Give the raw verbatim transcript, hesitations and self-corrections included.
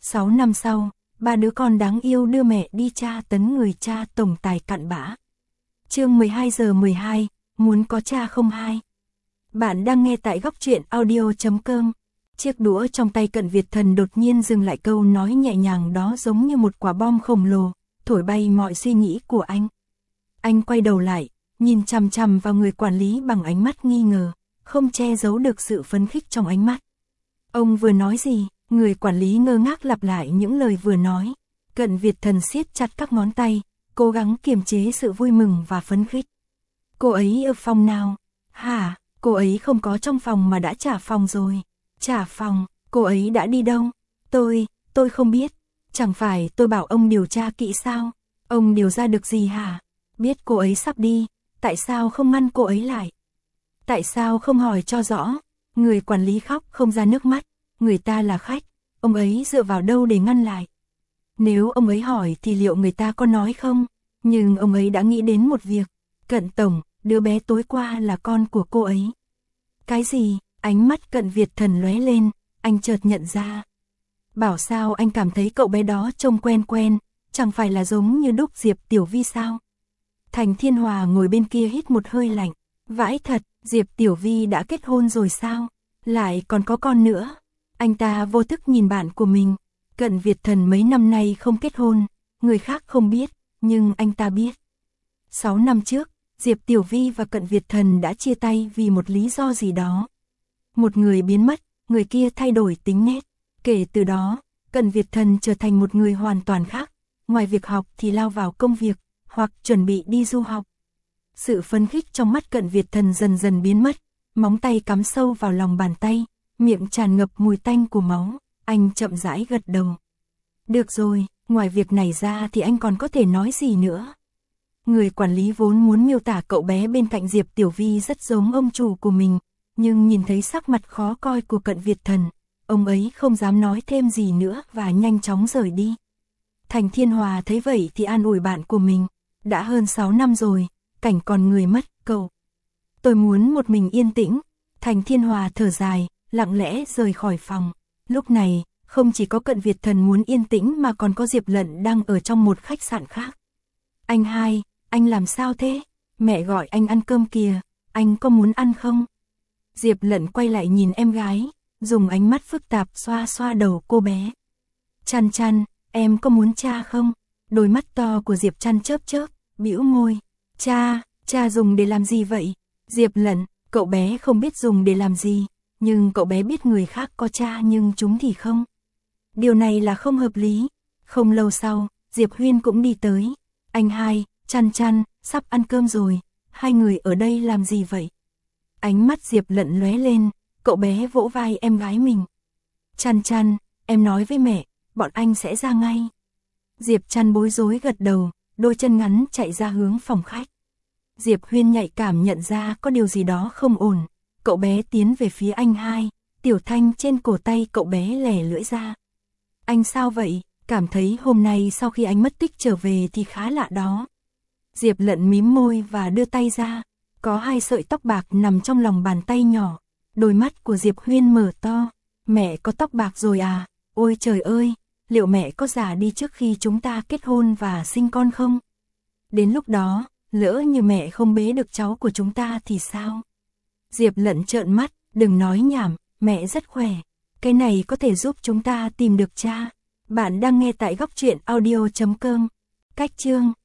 Sáu năm sau, ba đứa con đáng yêu đưa mẹ đi tra tấn người cha tổng tài cặn bã. Chương mười hai giờ mười hai, muốn có cha không hai. Bạn đang nghe tại góc truyện audio chấm com. Chiếc đũa trong tay Cận Việt Thần đột nhiên dừng lại, câu nói nhẹ nhàng đó giống như một quả bom khổng lồ, thổi bay mọi suy nghĩ của anh. Anh quay đầu lại, nhìn chằm chằm vào người quản lý bằng ánh mắt nghi ngờ, không che giấu được sự phấn khích trong ánh mắt. Ông vừa nói gì? Người quản lý ngơ ngác lặp lại những lời vừa nói. Cận Việt Thần siết chặt các ngón tay, cố gắng kiềm chế sự vui mừng và phấn khích. Cô ấy ở phòng nào? Hả? Cô ấy không có trong phòng mà đã trả phòng rồi. Trả phòng? Cô ấy đã đi đâu? Tôi, tôi không biết. Chẳng phải tôi bảo ông điều tra kỹ sao? Ông điều ra được gì hả? Biết cô ấy sắp đi, tại sao không ngăn cô ấy lại? Tại sao không hỏi cho rõ? Người quản lý khóc không ra nước mắt. Người ta là khách, ông ấy dựa vào đâu để ngăn lại? Nếu ông ấy hỏi thì liệu người ta có nói không? Nhưng ông ấy đã nghĩ đến một việc. Cận tổng, đứa bé tối qua là con của cô ấy. Cái gì? Ánh mắt Cận Việt Thần lóe lên, anh chợt nhận ra. Bảo sao anh cảm thấy cậu bé đó trông quen quen, chẳng phải là giống như đúc Diệp Tiểu Vi sao? Thành Thiên Hòa ngồi bên kia hít một hơi lạnh. Vãi thật, Diệp Tiểu Vi đã kết hôn rồi sao? Lại còn có con nữa. Anh ta vô thức nhìn bạn của mình. Cận Việt Thần mấy năm nay không kết hôn, người khác không biết, nhưng anh ta biết. Sáu năm trước, Diệp Tiểu Vi và Cận Việt Thần đã chia tay vì một lý do gì đó. Một người biến mất, người kia thay đổi tính nết. Kể từ đó, Cận Việt Thần trở thành một người hoàn toàn khác. Ngoài việc học thì lao vào công việc, hoặc chuẩn bị đi du học. Sự phấn khích trong mắt Cận Việt Thần dần dần biến mất, móng tay cắm sâu vào lòng bàn tay, miệng tràn ngập mùi tanh của máu, anh chậm rãi gật đầu. Được rồi, ngoài việc này ra thì anh còn có thể nói gì nữa? Người quản lý vốn muốn miêu tả cậu bé bên cạnh Diệp Tiểu Vi rất giống ông chủ của mình, nhưng nhìn thấy sắc mặt khó coi của Cận Việt Thần, ông ấy không dám nói thêm gì nữa và nhanh chóng rời đi. Thành Thiên Hòa thấy vậy thì an ủi bạn của mình, đã hơn sáu năm rồi, cảnh còn người mất, cậu. Tôi muốn một mình yên tĩnh. Thành Thiên Hòa thở dài, lặng lẽ rời khỏi phòng. Lúc này, không chỉ có Cận Việt Thần muốn yên tĩnh mà còn có Diệp Lận đang ở trong một khách sạn khác. Anh hai, anh làm sao thế? Mẹ gọi anh ăn cơm kìa, anh có muốn ăn không? Diệp Lận quay lại nhìn em gái, dùng ánh mắt phức tạp xoa xoa đầu cô bé. Chăn Chăn, em có muốn cha không? Đôi mắt to của Diệp Chăn chớp chớp, bĩu môi. Cha, cha dùng để làm gì vậy? Diệp Lận, cậu bé không biết dùng để làm gì, nhưng cậu bé biết người khác có cha nhưng chúng thì không. Điều này là không hợp lý. Không lâu sau, Diệp Huyên cũng đi tới. Anh hai, Chăn Chăn, sắp ăn cơm rồi, hai người ở đây làm gì vậy? Ánh mắt Diệp Lận lóe lên, cậu bé vỗ vai em gái mình. Chăn Chăn, em nói với mẹ, bọn anh sẽ ra ngay. Diệp Chăn bối rối gật đầu, đôi chân ngắn chạy ra hướng phòng khách. Diệp Huyên nhạy cảm nhận ra có điều gì đó không ổn, cậu bé tiến về phía anh hai, tiểu thanh trên cổ tay cậu bé lẻ lưỡi ra. Anh sao vậy? Cảm thấy hôm nay sau khi anh mất tích trở về thì khá lạ đó. Diệp Lận mím môi và đưa tay ra, có hai sợi tóc bạc nằm trong lòng bàn tay nhỏ. Đôi mắt của Diệp Huyên mở to, mẹ có tóc bạc rồi à? Ôi trời ơi, liệu mẹ có già đi trước khi chúng ta kết hôn và sinh con không? Đến lúc đó, lỡ như mẹ không bế được cháu của chúng ta thì sao? Diệp Lận trợn mắt, đừng nói nhảm, mẹ rất khỏe. Cái này có thể giúp chúng ta tìm được cha. Bạn đang nghe tại góc truyện audio chấm com. Cách chương